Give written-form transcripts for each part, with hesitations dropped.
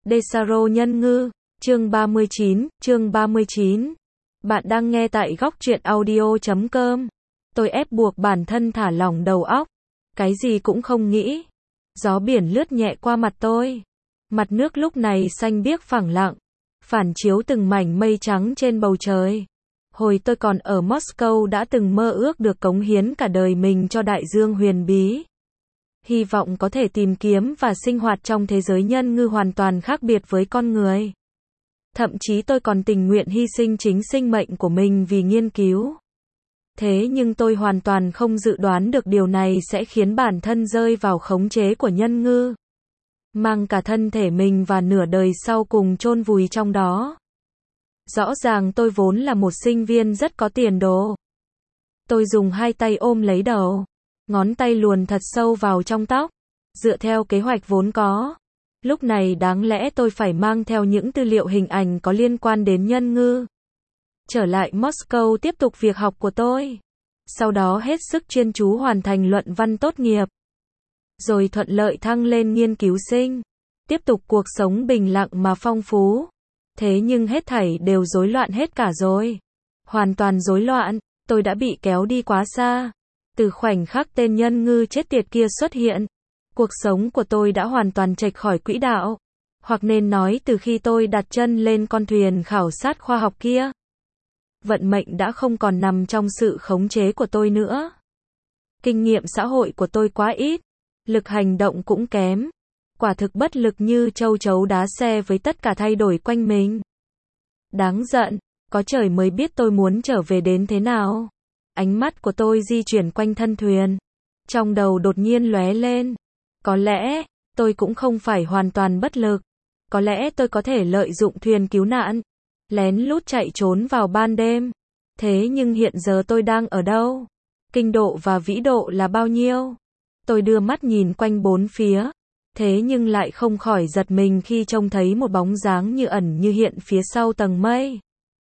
Desaro Nhân Ngư, chương 39. Bạn đang nghe tại góc truyện audio.com. Tôi ép buộc bản thân thả lỏng đầu óc. Cái gì cũng không nghĩ. Gió biển lướt nhẹ qua mặt tôi. Mặt nước lúc này xanh biếc phẳng lặng, phản chiếu từng mảnh mây trắng trên bầu trời. Hồi tôi còn ở Moscow đã từng mơ ước được cống hiến cả đời mình cho đại dương huyền bí. Hy vọng có thể tìm kiếm và sinh hoạt trong thế giới nhân ngư hoàn toàn khác biệt với con người. Thậm chí tôi còn tình nguyện hy sinh chính sinh mệnh của mình vì nghiên cứu. Thế nhưng tôi hoàn toàn không dự đoán được điều này sẽ khiến bản thân rơi vào khống chế của nhân ngư. Mang cả thân thể mình và nửa đời sau cùng chôn vùi trong đó. Rõ ràng tôi vốn là một sinh viên rất có tiền đồ. Tôi dùng hai tay ôm lấy đầu, ngón tay luồn thật sâu vào trong tóc, dựa theo kế hoạch vốn có. Lúc này đáng lẽ tôi phải mang theo những tư liệu hình ảnh có liên quan đến nhân ngư. Trở lại Moscow tiếp tục việc học của tôi. Sau đó hết sức chuyên chú hoàn thành luận văn tốt nghiệp. Rồi thuận lợi thăng lên nghiên cứu sinh. Tiếp tục cuộc sống bình lặng mà phong phú. Thế nhưng hết thảy đều rối loạn hết cả rồi. Hoàn toàn rối loạn, tôi đã bị kéo đi quá xa. Từ khoảnh khắc tên nhân ngư chết tiệt kia xuất hiện, cuộc sống của tôi đã hoàn toàn chệch khỏi quỹ đạo. Hoặc nên nói từ khi tôi đặt chân lên con thuyền khảo sát khoa học kia, vận mệnh đã không còn nằm trong sự khống chế của tôi nữa. Kinh nghiệm xã hội của tôi quá ít, lực hành động cũng kém. Quả thực bất lực như châu chấu đá xe với tất cả thay đổi quanh mình. Đáng giận, có trời mới biết tôi muốn trở về đến thế nào. Ánh mắt của tôi di chuyển quanh thân thuyền. Trong đầu đột nhiên lóe lên. Có lẽ, tôi cũng không phải hoàn toàn bất lực. Có lẽ tôi có thể lợi dụng thuyền cứu nạn, lén lút chạy trốn vào ban đêm. Thế nhưng hiện giờ tôi đang ở đâu? Kinh độ và vĩ độ là bao nhiêu? Tôi đưa mắt nhìn quanh bốn phía. Thế nhưng lại không khỏi giật mình khi trông thấy một bóng dáng như ẩn như hiện phía sau tầng mây.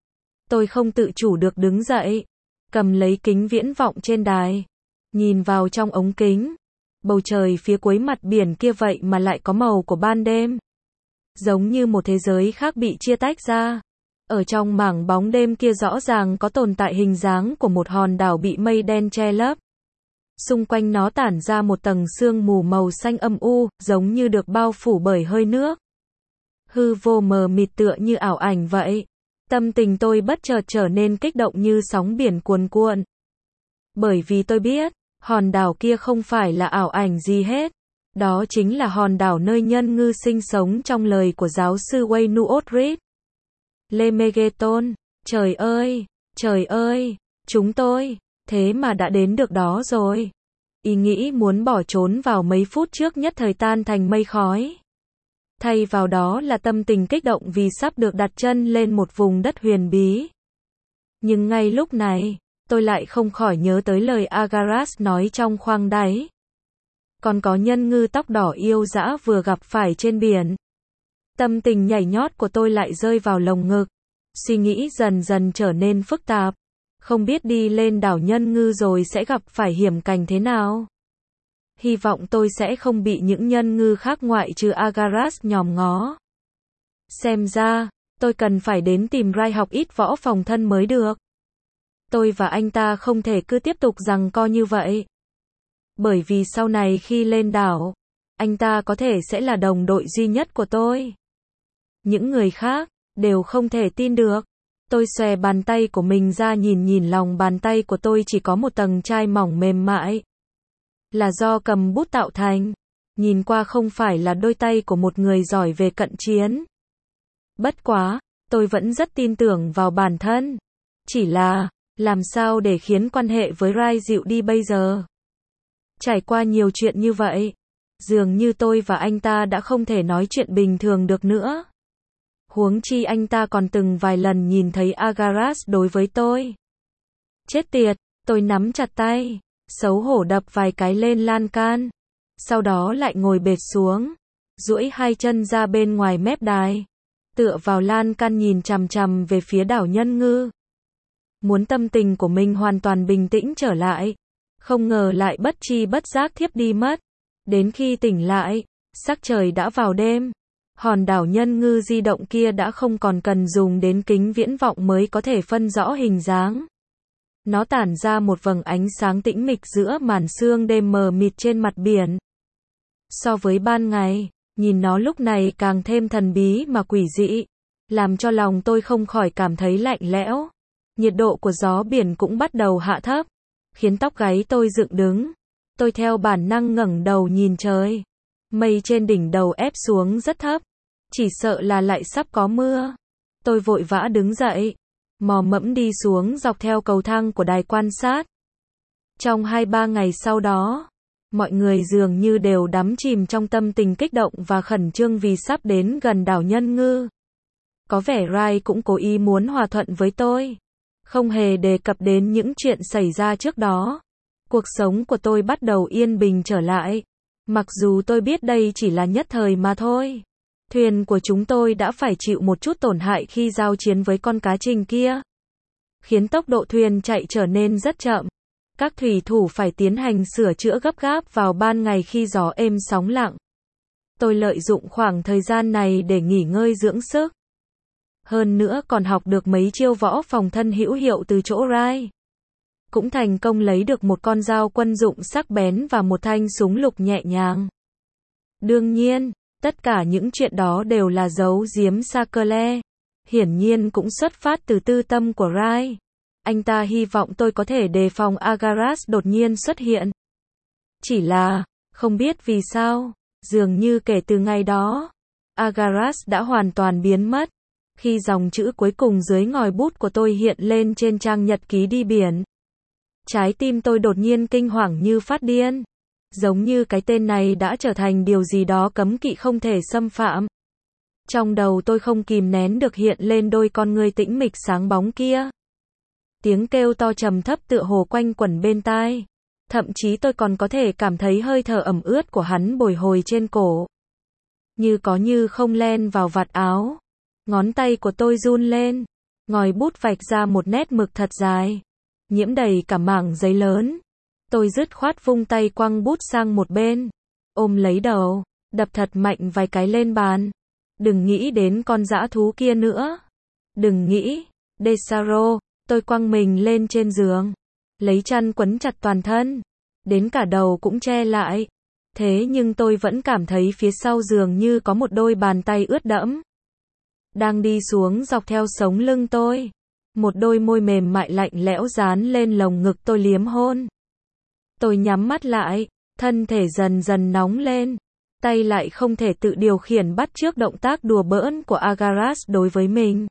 Tôi không tự chủ được đứng dậy, cầm lấy kính viễn vọng trên đài, nhìn vào trong ống kính. Bầu trời phía cuối mặt biển kia vậy mà lại có màu của ban đêm. Giống như một thế giới khác bị chia tách ra. Ở trong mảng bóng đêm kia rõ ràng có tồn tại hình dáng của một hòn đảo bị mây đen che lấp. Xung quanh nó tản ra một tầng sương mù màu xanh âm u, giống như được bao phủ bởi hơi nước. Hư vô mờ mịt tựa như ảo ảnh vậy. Tâm tình tôi bất chợt trở nên kích động như sóng biển cuồn cuộn. Bởi vì tôi biết, hòn đảo kia không phải là ảo ảnh gì hết. Đó chính là hòn đảo nơi nhân ngư sinh sống trong lời của giáo sư Wayne Otteridge. Le Megaton, trời ơi, chúng tôi, thế mà đã đến được đó rồi. Ý nghĩ muốn bỏ trốn vào mấy phút trước nhất thời tan thành mây khói. Thay vào đó là tâm tình kích động vì sắp được đặt chân lên một vùng đất huyền bí. Nhưng ngay lúc này, tôi lại không khỏi nhớ tới lời Agaras nói trong khoang đáy. Còn có nhân ngư tóc đỏ yêu dã vừa gặp phải trên biển. Tâm tình nhảy nhót của tôi lại rơi vào lồng ngực. Suy nghĩ dần dần trở nên phức tạp. Không biết đi lên đảo nhân ngư rồi sẽ gặp phải hiểm cảnh thế nào. Hy vọng tôi sẽ không bị những nhân ngư khác ngoại trừ Agaras nhòm ngó. Xem ra, tôi cần phải đến tìm Rai học ít võ phòng thân mới được. Tôi và anh ta không thể cứ tiếp tục giằng co như vậy. Bởi vì sau này khi lên đảo, anh ta có thể sẽ là đồng đội duy nhất của tôi. Những người khác, đều không thể tin được. Tôi xòe bàn tay của mình ra nhìn lòng bàn tay của tôi chỉ có một tầng chai mỏng mềm mại. Là do cầm bút tạo thành. Nhìn qua không phải là đôi tay của một người giỏi về cận chiến. Bất quá, tôi vẫn rất tin tưởng vào bản thân. Chỉ là, làm sao để khiến quan hệ với Rai dịu đi bây giờ? Trải qua nhiều chuyện như vậy, dường như tôi và anh ta đã không thể nói chuyện bình thường được nữa. Huống chi anh ta còn từng vài lần nhìn thấy Agaras đối với tôi. Chết tiệt, tôi nắm chặt tay, xấu hổ đập vài cái lên lan can. Sau đó lại ngồi bệt xuống, duỗi hai chân ra bên ngoài mép đài, tựa vào lan can nhìn chằm chằm về phía đảo nhân ngư. Muốn tâm tình của mình hoàn toàn bình tĩnh trở lại. Không ngờ lại bất tri bất giác thiếp đi mất. Đến khi tỉnh lại, sắc trời đã vào đêm. Hòn đảo Nhân Ngư di động kia đã không còn cần dùng đến kính viễn vọng mới có thể phân rõ hình dáng. Nó tản ra một vầng ánh sáng tĩnh mịch giữa màn sương đêm mờ mịt trên mặt biển. So với ban ngày, nhìn nó lúc này càng thêm thần bí mà quỷ dị, làm cho lòng tôi không khỏi cảm thấy lạnh lẽo. Nhiệt độ của gió biển cũng bắt đầu hạ thấp, khiến tóc gáy tôi dựng đứng. Tôi theo bản năng ngẩng đầu nhìn trời. Mây trên đỉnh đầu ép xuống rất thấp, chỉ sợ là lại sắp có mưa. Tôi vội vã đứng dậy, mò mẫm đi xuống dọc theo cầu thang của đài quan sát. Trong 2-3 ngày sau đó, mọi người dường như đều đắm chìm trong tâm tình kích động và khẩn trương vì sắp đến gần đảo Nhân Ngư. Có vẻ Rai cũng cố ý muốn hòa thuận với tôi, không hề đề cập đến những chuyện xảy ra trước đó. Cuộc sống của tôi bắt đầu yên bình trở lại, mặc dù tôi biết đây chỉ là nhất thời mà thôi. Thuyền của chúng tôi đã phải chịu một chút tổn hại khi giao chiến với con cá trình kia, khiến tốc độ thuyền chạy trở nên rất chậm. Các thủy thủ phải tiến hành sửa chữa gấp gáp vào ban ngày khi gió êm sóng lặng. Tôi lợi dụng khoảng thời gian này để nghỉ ngơi dưỡng sức. Hơn nữa còn học được mấy chiêu võ phòng thân hữu hiệu từ chỗ Rai. Cũng thành công lấy được một con dao quân dụng sắc bén và một thanh súng lục nhẹ nhàng. Đương nhiên, tất cả những chuyện đó đều là giấu giếm Sakerle. Hiển nhiên cũng xuất phát từ tư tâm của Rai. Anh ta hy vọng tôi có thể đề phòng Agaras đột nhiên xuất hiện. Chỉ là, không biết vì sao, dường như kể từ ngày đó, Agaras đã hoàn toàn biến mất. Khi dòng chữ cuối cùng dưới ngòi bút của tôi hiện lên trên trang nhật ký đi biển, trái tim tôi đột nhiên kinh hoàng như phát điên. Giống như cái tên này đã trở thành điều gì đó cấm kỵ không thể xâm phạm. Trong đầu tôi không kìm nén được hiện lên đôi con ngươi tĩnh mịch sáng bóng kia. Tiếng kêu to trầm thấp tựa hồ quanh quẩn bên tai. Thậm chí tôi còn có thể cảm thấy hơi thở ẩm ướt của hắn bồi hồi trên cổ. Như có như không len vào vạt áo. Ngón tay của tôi run lên. Ngòi bút vạch ra một nét mực thật dài, nhiễm đầy cả mảng giấy lớn. Tôi dứt khoát vung tay quăng bút sang một bên, ôm lấy đầu, đập thật mạnh vài cái lên bàn. Đừng nghĩ đến con dã thú kia nữa. Đừng nghĩ. Desaro. Tôi quăng mình lên trên giường, lấy chăn quấn chặt toàn thân, đến cả đầu cũng che lại. Thế nhưng tôi vẫn cảm thấy phía sau giường như có một đôi bàn tay ướt đẫm đang đi xuống dọc theo sống lưng tôi. Một đôi môi mềm mại lạnh lẽo dán lên lồng ngực tôi liếm hôn. Tôi nhắm mắt lại, thân thể dần dần nóng lên, tay lại không thể tự điều khiển bắt chước động tác đùa bỡn của Agaras đối với mình.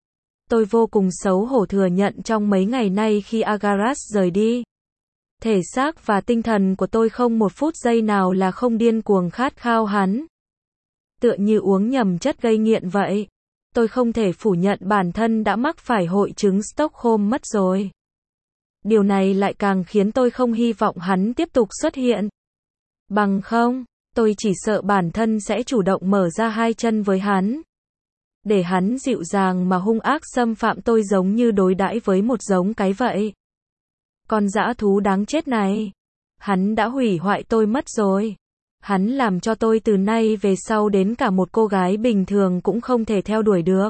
Tôi vô cùng xấu hổ thừa nhận trong mấy ngày nay khi Agaras rời đi, thể xác và tinh thần của tôi không một phút giây nào là không điên cuồng khát khao hắn. Tựa như uống nhầm chất gây nghiện vậy. Tôi không thể phủ nhận bản thân đã mắc phải hội chứng Stockholm mất rồi. Điều này lại càng khiến tôi không hy vọng hắn tiếp tục xuất hiện. Bằng không, tôi chỉ sợ bản thân sẽ chủ động mở ra hai chân với hắn, để hắn dịu dàng mà hung ác xâm phạm tôi giống như đối đãi với một giống cái vậy. Con dã thú đáng chết này. Hắn đã hủy hoại tôi mất rồi. Hắn làm cho tôi từ nay về sau đến cả một cô gái bình thường cũng không thể theo đuổi được.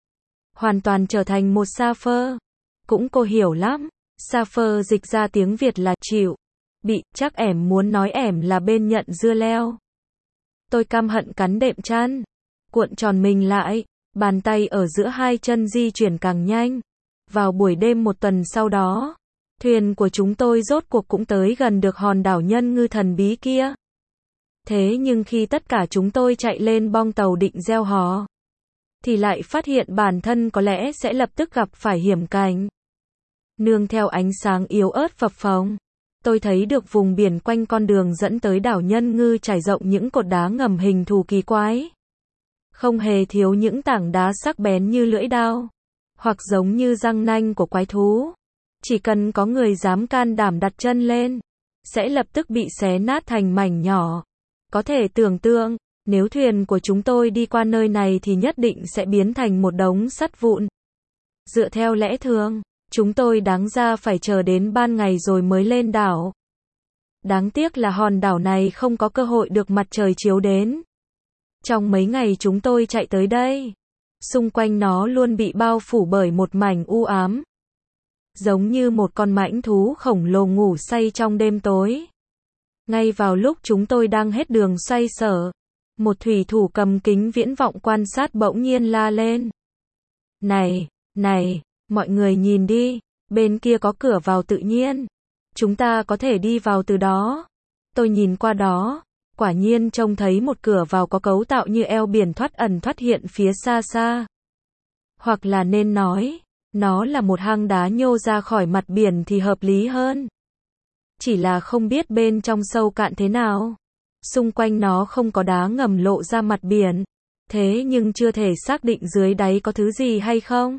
Hoàn toàn trở thành một Safer. Cũng cô hiểu lắm. Safer dịch ra tiếng Việt là chịu. Bị, chắc ẻm muốn nói ẻm là bên nhận dưa leo. Tôi căm hận cắn đệm chăn, cuộn tròn mình lại, bàn tay ở giữa hai chân di chuyển càng nhanh. Vào buổi đêm một tuần sau đó, thuyền của chúng tôi rốt cuộc cũng tới gần được hòn đảo Nhân Ngư thần bí kia. Thế nhưng khi tất cả chúng tôi chạy lên bong tàu định gieo hò, thì lại phát hiện bản thân có lẽ sẽ lập tức gặp phải hiểm cảnh. Nương theo ánh sáng yếu ớt phập phồng, tôi thấy được vùng biển quanh con đường dẫn tới đảo Nhân Ngư trải rộng những cột đá ngầm hình thù kỳ quái. Không hề thiếu những tảng đá sắc bén như lưỡi dao, hoặc giống như răng nanh của quái thú. Chỉ cần có người dám can đảm đặt chân lên, sẽ lập tức bị xé nát thành mảnh nhỏ. Có thể tưởng tượng, nếu thuyền của chúng tôi đi qua nơi này thì nhất định sẽ biến thành một đống sắt vụn. Dựa theo lẽ thường, chúng tôi đáng ra phải chờ đến ban ngày rồi mới lên đảo. Đáng tiếc là hòn đảo này không có cơ hội được mặt trời chiếu đến. Trong mấy ngày chúng tôi chạy tới đây, xung quanh nó luôn bị bao phủ bởi một mảnh u ám. Giống như một con mãnh thú khổng lồ ngủ say trong đêm tối. Ngay vào lúc chúng tôi đang hết đường xoay sở, một thủy thủ cầm kính viễn vọng quan sát bỗng nhiên la lên. Này, mọi người nhìn đi, bên kia có cửa vào tự nhiên. Chúng ta có thể đi vào từ đó. Tôi nhìn qua đó, quả nhiên trông thấy một cửa vào có cấu tạo như eo biển thoát ẩn thoát hiện phía xa xa. Hoặc là nên nói, nó là một hang đá nhô ra khỏi mặt biển thì hợp lý hơn. Chỉ là không biết bên trong sâu cạn thế nào. Xung quanh nó không có đá ngầm lộ ra mặt biển. Thế nhưng chưa thể xác định dưới đáy có thứ gì hay không.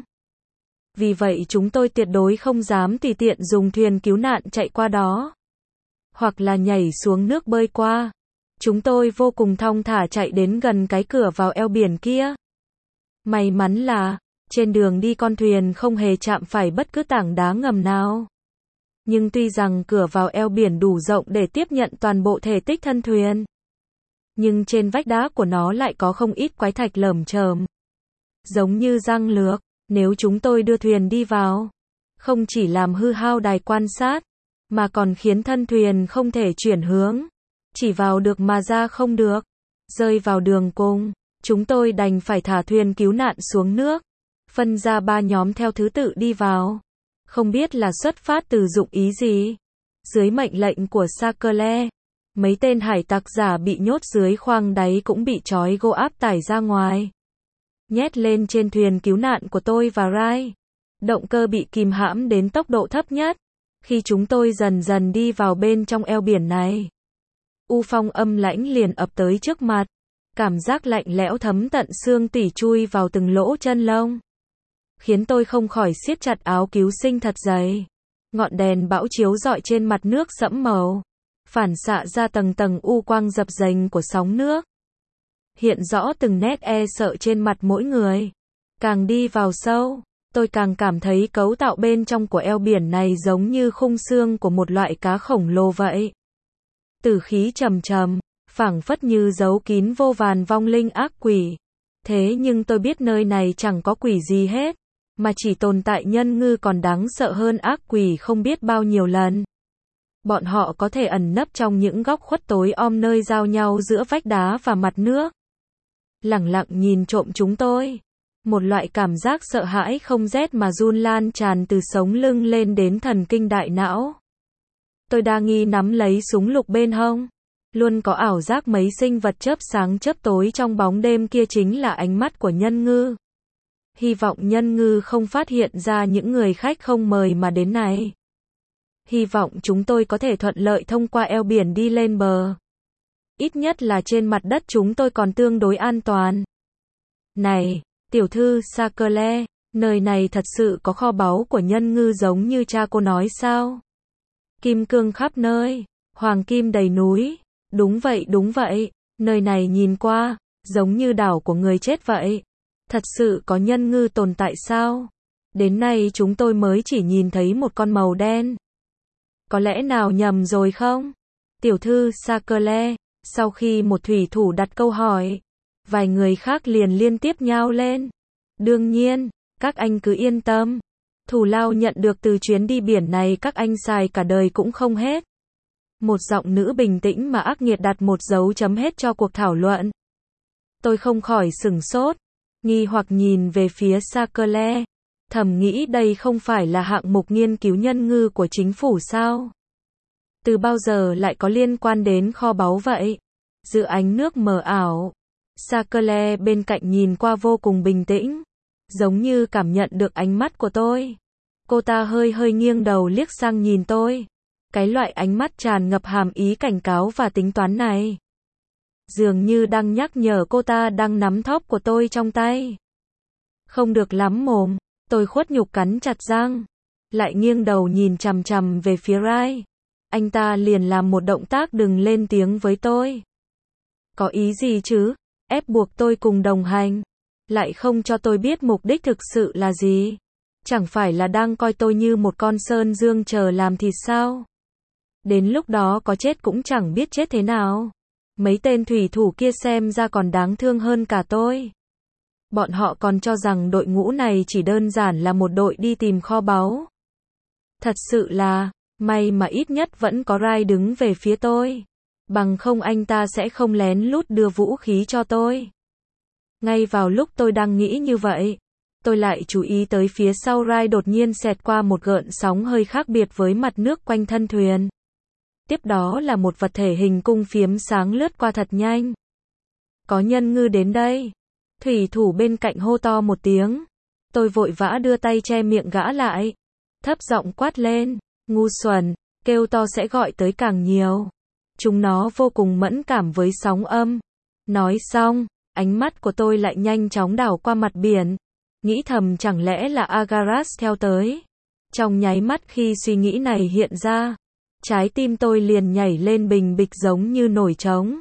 Vì vậy chúng tôi tuyệt đối không dám tùy tiện dùng thuyền cứu nạn chạy qua đó. Hoặc là nhảy xuống nước bơi qua. Chúng tôi vô cùng thong thả chạy đến gần cái cửa vào eo biển kia. May mắn là, trên đường đi con thuyền không hề chạm phải bất cứ tảng đá ngầm nào. Nhưng tuy rằng cửa vào eo biển đủ rộng để tiếp nhận toàn bộ thể tích thân thuyền, nhưng trên vách đá của nó lại có không ít quái thạch lởm chởm. Giống như răng lược, nếu chúng tôi đưa thuyền đi vào, không chỉ làm hư hao đài quan sát, mà còn khiến thân thuyền không thể chuyển hướng. Chỉ vào được mà ra không được. Rơi vào đường cùng, chúng tôi đành phải thả thuyền cứu nạn xuống nước. Phân ra 3 nhóm theo thứ tự đi vào. Không biết là xuất phát từ dụng ý gì. Dưới mệnh lệnh của Sakerle, mấy tên hải tặc giả bị nhốt dưới khoang đáy cũng bị trói gô áp tải ra ngoài. Nhét lên trên thuyền cứu nạn của tôi và Rai. Động cơ bị kìm hãm đến tốc độ thấp nhất. Khi chúng tôi dần dần đi vào bên trong eo biển này, u phong âm lãnh liền ập tới trước mặt. Cảm giác lạnh lẽo thấm tận xương tủy chui vào từng lỗ chân lông, khiến tôi không khỏi siết chặt áo cứu sinh thật dày. Ngọn đèn bão chiếu rọi trên mặt nước sẫm màu, phản xạ ra tầng tầng u quang dập dềnh của sóng nước, hiện rõ từng nét e sợ trên mặt mỗi người. Càng đi vào sâu, tôi càng cảm thấy cấu tạo bên trong của eo biển này giống như khung xương của một loại cá khổng lồ vậy. Tử khí trầm trầm, phảng phất như giấu kín vô vàn vong linh ác quỷ. Thế nhưng tôi biết nơi này chẳng có quỷ gì hết, mà chỉ tồn tại nhân ngư còn đáng sợ hơn ác quỷ không biết bao nhiêu lần. Bọn họ có thể ẩn nấp trong những góc khuất tối om nơi giao nhau giữa vách đá và mặt nước, lẳng lặng nhìn trộm chúng tôi. Một loại cảm giác sợ hãi không rét mà run lan tràn từ sống lưng lên đến thần kinh đại não. Tôi đa nghi nắm lấy súng lục bên hông, luôn có ảo giác mấy sinh vật chớp sáng chớp tối trong bóng đêm kia chính là ánh mắt của nhân ngư. Hy vọng nhân ngư không phát hiện ra những người khách không mời mà đến này. Hy vọng chúng tôi có thể thuận lợi thông qua eo biển đi lên bờ. Ít nhất là trên mặt đất chúng tôi còn tương đối an toàn. Này, tiểu thư Sakerle, nơi này thật sự có kho báu của nhân ngư giống như cha cô nói sao? Kim cương khắp nơi, hoàng kim đầy núi. Đúng vậy, nơi này nhìn qua, giống như đảo của người chết vậy. Thật sự có nhân ngư tồn tại sao? Đến nay chúng tôi mới chỉ nhìn thấy một con màu đen. Có lẽ nào nhầm rồi không? Tiểu thư Sakerle, sau khi một thủy thủ đặt câu hỏi, vài người khác liền liên tiếp nhao lên. Đương nhiên, các anh cứ yên tâm. Thù lao nhận được từ chuyến đi biển này các anh xài cả đời cũng không hết. Một giọng nữ bình tĩnh mà ác nghiệt đặt một dấu chấm hết cho cuộc thảo luận. Tôi không khỏi sửng sốt, nghi hoặc nhìn về phía Sakerle, thầm nghĩ đây không phải là hạng mục nghiên cứu nhân ngư của chính phủ sao? Từ bao giờ lại có liên quan đến kho báu vậy? Giữa ánh nước mờ ảo, Sakerle bên cạnh nhìn qua vô cùng bình tĩnh, giống như cảm nhận được ánh mắt của tôi. Cô ta hơi nghiêng đầu liếc sang nhìn tôi. Cái loại ánh mắt tràn ngập hàm ý cảnh cáo và tính toán này, dường như đang nhắc nhở cô ta đang nắm thóp của tôi trong tay. Không được lắm mồm, tôi khuất nhục cắn chặt răng, lại nghiêng đầu nhìn chằm chằm về phía Rai. Anh ta liền làm một động tác đừng lên tiếng với tôi. Có ý gì chứ? Ép buộc tôi cùng đồng hành, lại không cho tôi biết mục đích thực sự là gì? Chẳng phải là đang coi tôi như một con sơn dương chờ làm thịt sao? Đến lúc đó có chết cũng chẳng biết chết thế nào. Mấy tên thủy thủ kia xem ra còn đáng thương hơn cả tôi. Bọn họ còn cho rằng đội ngũ này chỉ đơn giản là một đội đi tìm kho báu. Thật sự là, may mà ít nhất vẫn có Rai đứng về phía tôi. Bằng không anh ta sẽ không lén lút đưa vũ khí cho tôi. Ngay vào lúc tôi đang nghĩ như vậy, tôi lại chú ý tới phía sau Rai đột nhiên xẹt qua một gợn sóng hơi khác biệt với mặt nước quanh thân thuyền. Tiếp đó là một vật thể hình cung phiếm sáng lướt qua thật nhanh. Có nhân ngư đến đây. Thủy thủ bên cạnh hô to một tiếng. Tôi vội vã đưa tay che miệng gã lại. Thấp giọng quát lên. Ngu xuẩn, kêu to sẽ gọi tới càng nhiều. Chúng nó vô cùng mẫn cảm với sóng âm. Nói xong, ánh mắt của tôi lại nhanh chóng đảo qua mặt biển. Nghĩ thầm chẳng lẽ là Agaras theo tới. Trong nháy mắt khi suy nghĩ này hiện ra, trái tim tôi liền nhảy lên bình bịch giống như nổi trống.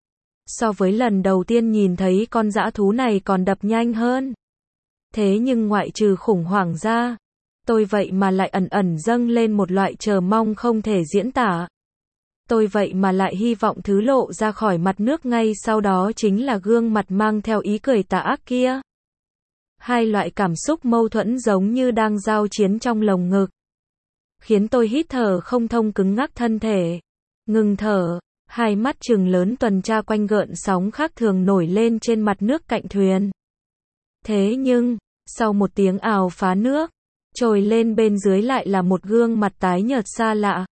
So với lần đầu tiên nhìn thấy con dã thú này còn đập nhanh hơn. Thế nhưng ngoại trừ khủng hoảng ra, tôi vậy mà lại ẩn ẩn dâng lên một loại chờ mong không thể diễn tả. Tôi vậy mà lại hy vọng thứ lộ ra khỏi mặt nước ngay sau đó chính là gương mặt mang theo ý cười tà ác kia. Hai loại cảm xúc mâu thuẫn giống như đang giao chiến trong lồng ngực, khiến tôi hít thở không thông, cứng ngắc thân thể, ngừng thở, hai mắt trừng lớn tuần tra quanh gợn sóng khác thường nổi lên trên mặt nước cạnh thuyền. Thế nhưng, sau một tiếng ào phá nước, trồi lên bên dưới lại là một gương mặt tái nhợt xa lạ.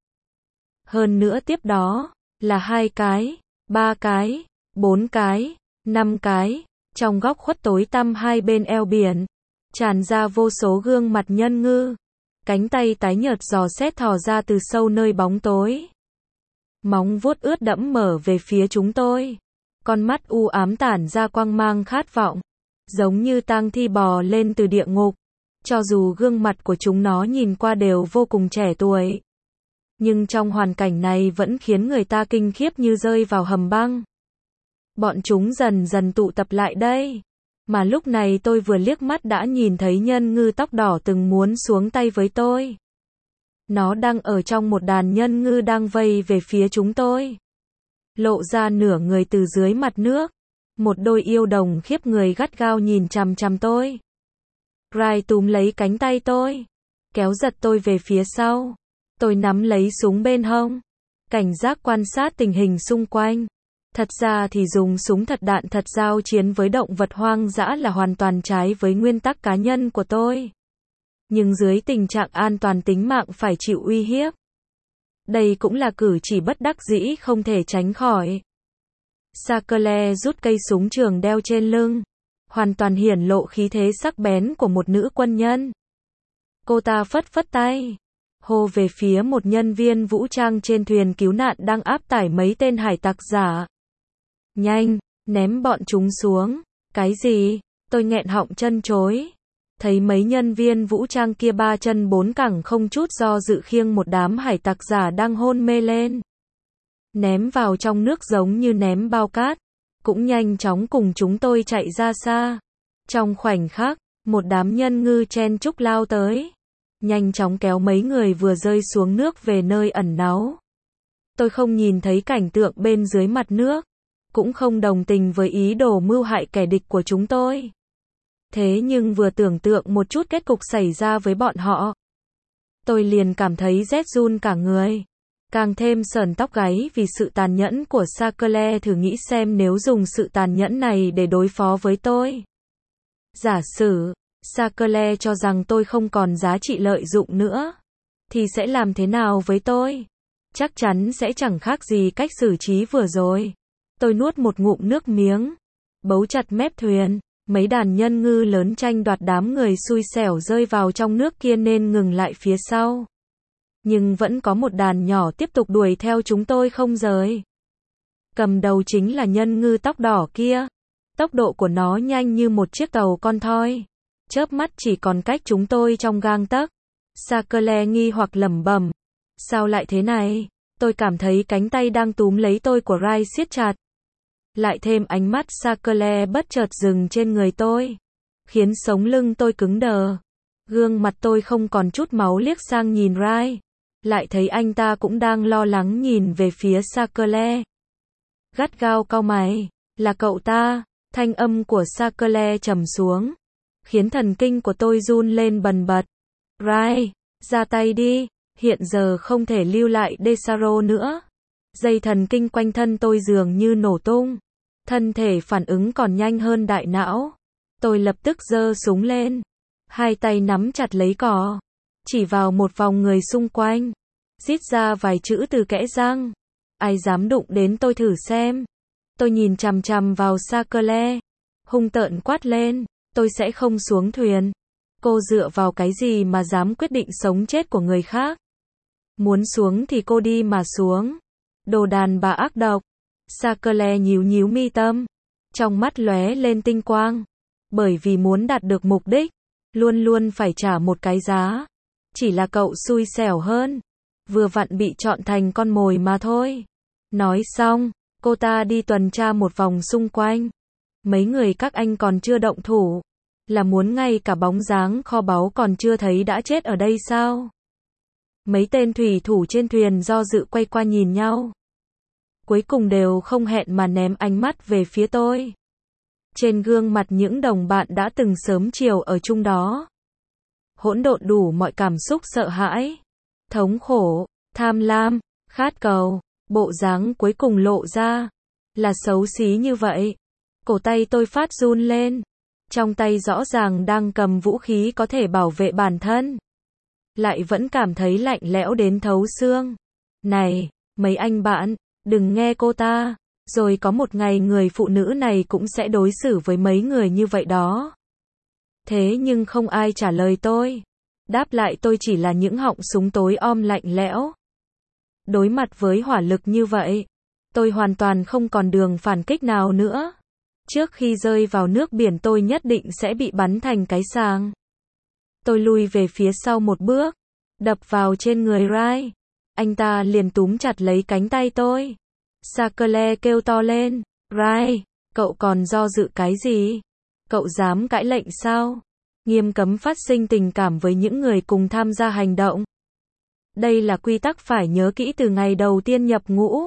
Hơn nữa tiếp đó, là 2 cái, 3 cái, 4 cái, 5 cái, trong góc khuất tối tăm hai bên eo biển, tràn ra vô số gương mặt nhân ngư. Cánh tay tái nhợt dò xét thò ra từ sâu nơi bóng tối. Móng vuốt ướt đẫm mở về phía chúng tôi. Con mắt u ám tản ra quang mang khát vọng, giống như tang thi bò lên từ địa ngục. Cho dù gương mặt của chúng nó nhìn qua đều vô cùng trẻ tuổi, nhưng trong hoàn cảnh này vẫn khiến người ta kinh khiếp như rơi vào hầm băng. Bọn chúng dần dần tụ tập lại đây. Mà lúc này tôi vừa liếc mắt đã nhìn thấy nhân ngư tóc đỏ từng muốn xuống tay với tôi. Nó đang ở trong một đàn nhân ngư đang vây về phía chúng tôi. Lộ ra nửa người từ dưới mặt nước. Một đôi yêu đồng khiếp người gắt gao nhìn chằm chằm tôi. Rai túm lấy cánh tay tôi, kéo giật tôi về phía sau. Tôi nắm lấy súng bên hông, cảnh giác quan sát tình hình xung quanh. Thật ra thì dùng súng thật đạn thật giao chiến với động vật hoang dã là hoàn toàn trái với nguyên tắc cá nhân của tôi. Nhưng dưới tình trạng an toàn tính mạng phải chịu uy hiếp, đây cũng là cử chỉ bất đắc dĩ không thể tránh khỏi. Sakerle rút cây súng trường đeo trên lưng, hoàn toàn hiển lộ khí thế sắc bén của một nữ quân nhân. Cô ta phất phất tay, hô về phía một nhân viên vũ trang trên thuyền cứu nạn đang áp tải mấy tên hải tặc giả. Nhanh, ném bọn chúng xuống. Cái gì? Tôi nghẹn họng chân chối. Thấy mấy nhân viên vũ trang kia ba chân bốn cẳng không chút do dự khiêng một đám hải tặc giả đang hôn mê lên. Ném vào trong nước giống như ném bao cát. Cũng nhanh chóng cùng chúng tôi chạy ra xa. Trong khoảnh khắc, một đám nhân ngư chen chúc lao tới. Nhanh chóng kéo mấy người vừa rơi xuống nước về nơi ẩn náu. Tôi không nhìn thấy cảnh tượng bên dưới mặt nước, cũng không đồng tình với ý đồ mưu hại kẻ địch của chúng tôi. Thế nhưng vừa tưởng tượng một chút kết cục xảy ra với bọn họ, tôi liền cảm thấy rét run cả người. Càng thêm sởn tóc gáy vì sự tàn nhẫn của Sakerle. Thử nghĩ xem nếu dùng sự tàn nhẫn này để đối phó với tôi. Giả sử Sakerle cho rằng tôi không còn giá trị lợi dụng nữa, thì sẽ làm thế nào với tôi? Chắc chắn sẽ chẳng khác gì cách xử trí vừa rồi. Tôi nuốt một ngụm nước miếng, bấu chặt mép thuyền. Mấy đàn nhân ngư lớn tranh đoạt đám người xui xẻo rơi vào trong nước kia nên ngừng lại phía sau. Nhưng vẫn có một đàn nhỏ tiếp tục đuổi theo chúng tôi không rời. Cầm đầu chính là nhân ngư tóc đỏ kia. Tốc độ của nó nhanh như một chiếc tàu con thoi. Chớp mắt chỉ còn cách chúng tôi trong gang tấc. Sakerle nghi hoặc lẩm bẩm. Sao lại thế này? Tôi cảm thấy cánh tay đang túm lấy tôi của Rai siết chặt. Lại thêm ánh mắt Sakerle bất chợt dừng trên người tôi, khiến sống lưng tôi cứng đờ. Gương mặt tôi không còn chút máu liếc sang nhìn Rai. Lại thấy anh ta cũng đang lo lắng nhìn về phía Sakerle. gắt gao cau mày. Là cậu ta, thanh âm của Scarlett trầm xuống, khiến thần kinh của tôi run lên bần bật. Rai, ra tay đi, hiện giờ không thể lưu lại Desaro nữa. Dây thần kinh quanh thân tôi dường như nổ tung. Thân thể phản ứng còn nhanh hơn đại não. Tôi lập tức giơ súng lên. Hai tay nắm chặt lấy cò. Chỉ vào một vòng người xung quanh. Rít ra vài chữ từ kẽ răng. Ai dám đụng đến tôi thử xem. Tôi nhìn chằm chằm vào Scarlett. Hung tợn quát lên. Tôi sẽ không xuống thuyền. Cô dựa vào cái gì mà dám quyết định sống chết của người khác? Muốn xuống thì cô đi mà xuống. Đồ đàn bà ác độc. Scarlett nhíu nhíu mi tâm. Trong mắt lóe lên tinh quang. Bởi vì muốn đạt được mục đích, luôn luôn phải trả một cái giá. Chỉ là cậu xui xẻo hơn. Vừa vặn bị chọn thành con mồi mà thôi. Nói xong, cô ta đi tuần tra một vòng xung quanh. Mấy người các anh còn chưa động thủ. Là muốn ngay cả bóng dáng kho báu còn chưa thấy đã chết ở đây sao? Mấy tên thủy thủ trên thuyền do dự quay qua nhìn nhau. Cuối cùng đều không hẹn mà ném ánh mắt về phía tôi. Trên gương mặt những đồng bạn đã từng sớm chiều ở chung đó. Hỗn độn đủ mọi cảm xúc sợ hãi, thống khổ, tham lam, khát cầu. Bộ dáng cuối cùng lộ ra. Là xấu xí như vậy. Cổ tay tôi phát run lên. Trong tay rõ ràng đang cầm vũ khí có thể bảo vệ bản thân. Lại vẫn cảm thấy lạnh lẽo đến thấu xương. Này, mấy anh bạn, đừng nghe cô ta. Rồi có một ngày người phụ nữ này cũng sẽ đối xử với mấy người như vậy đó. Thế nhưng không ai trả lời tôi. Đáp lại tôi chỉ là những họng súng tối om lạnh lẽo. Đối mặt với hỏa lực như vậy, tôi hoàn toàn không còn đường phản kích nào nữa. Trước khi rơi vào nước biển tôi nhất định sẽ bị bắn thành cái sàng. Tôi lùi về phía sau một bước, đập vào trên người Rai. Anh ta liền túm chặt lấy cánh tay tôi. Scarlett kêu to lên, Rai, cậu còn do dự cái gì? Cậu dám cãi lệnh sao? Nghiêm cấm phát sinh tình cảm với những người cùng tham gia hành động. Đây là quy tắc phải nhớ kỹ từ ngày đầu tiên nhập ngũ.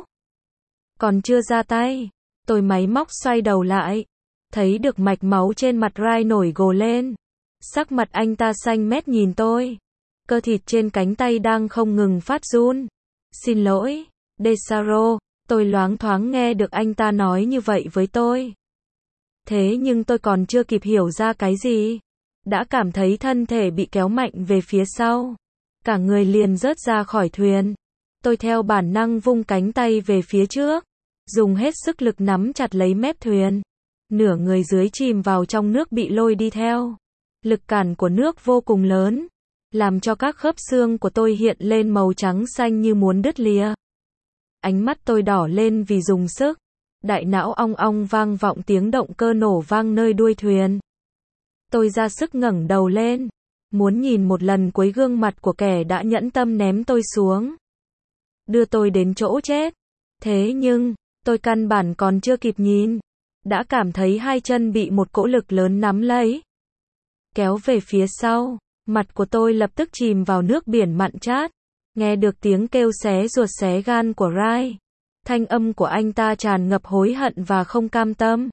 Còn chưa ra tay, tôi máy móc xoay đầu lại. Thấy được mạch máu trên mặt Rai nổi gồ lên. Sắc mặt anh ta xanh mét nhìn tôi. Cơ thịt trên cánh tay đang không ngừng phát run. Xin lỗi, Desaro. Tôi loáng thoáng nghe được anh ta nói như vậy với tôi. Thế nhưng tôi còn chưa kịp hiểu ra cái gì. Đã cảm thấy thân thể bị kéo mạnh về phía sau. Cả người liền rớt ra khỏi thuyền. Tôi theo bản năng vung cánh tay về phía trước. Dùng hết sức lực nắm chặt lấy mép thuyền. Nửa người dưới chìm vào trong nước bị lôi đi theo. Lực cản của nước vô cùng lớn. Làm cho các khớp xương của tôi hiện lên màu trắng xanh như muốn đứt lìa. Ánh mắt tôi đỏ lên vì dùng sức. Đại não ong ong vang vọng tiếng động cơ nổ vang nơi đuôi thuyền. Tôi ra sức ngẩng đầu lên. Muốn nhìn một lần cuối gương mặt của kẻ đã nhẫn tâm ném tôi xuống. Đưa tôi đến chỗ chết. Thế nhưng, tôi căn bản còn chưa kịp nhìn. Đã cảm thấy hai chân bị một cỗ lực lớn nắm lấy. Kéo về phía sau. Mặt của tôi lập tức chìm vào nước biển mặn chát. Nghe được tiếng kêu xé ruột xé gan của Rai. Thanh âm của anh ta tràn ngập hối hận và không cam tâm.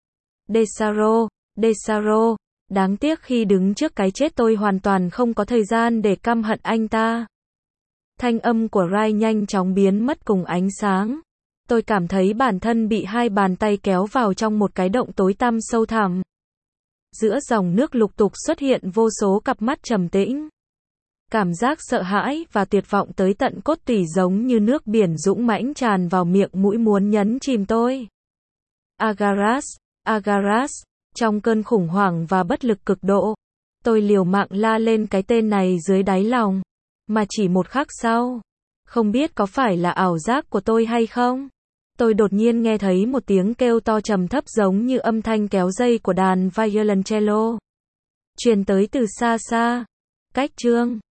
Desaro, Desaro. Đáng tiếc khi đứng trước cái chết tôi hoàn toàn không có thời gian để căm hận anh ta. Thanh âm của Rai nhanh chóng biến mất cùng ánh sáng. Tôi cảm thấy bản thân bị hai bàn tay kéo vào trong một cái động tối tăm sâu thẳm. Giữa dòng nước lục tục xuất hiện vô số cặp mắt trầm tĩnh. Cảm giác sợ hãi và tuyệt vọng tới tận cốt tủy giống như nước biển dũng mãnh tràn vào miệng mũi muốn nhấn chìm tôi. Agaras, Agaras. Trong cơn khủng hoảng và bất lực cực độ, tôi liều mạng la lên cái tên này dưới đáy lòng. Mà chỉ một khắc sau, không biết có phải là ảo giác của tôi hay không, tôi đột nhiên nghe thấy một tiếng kêu to trầm thấp giống như âm thanh kéo dây của đàn violoncello. Truyền tới từ xa xa. Cách chương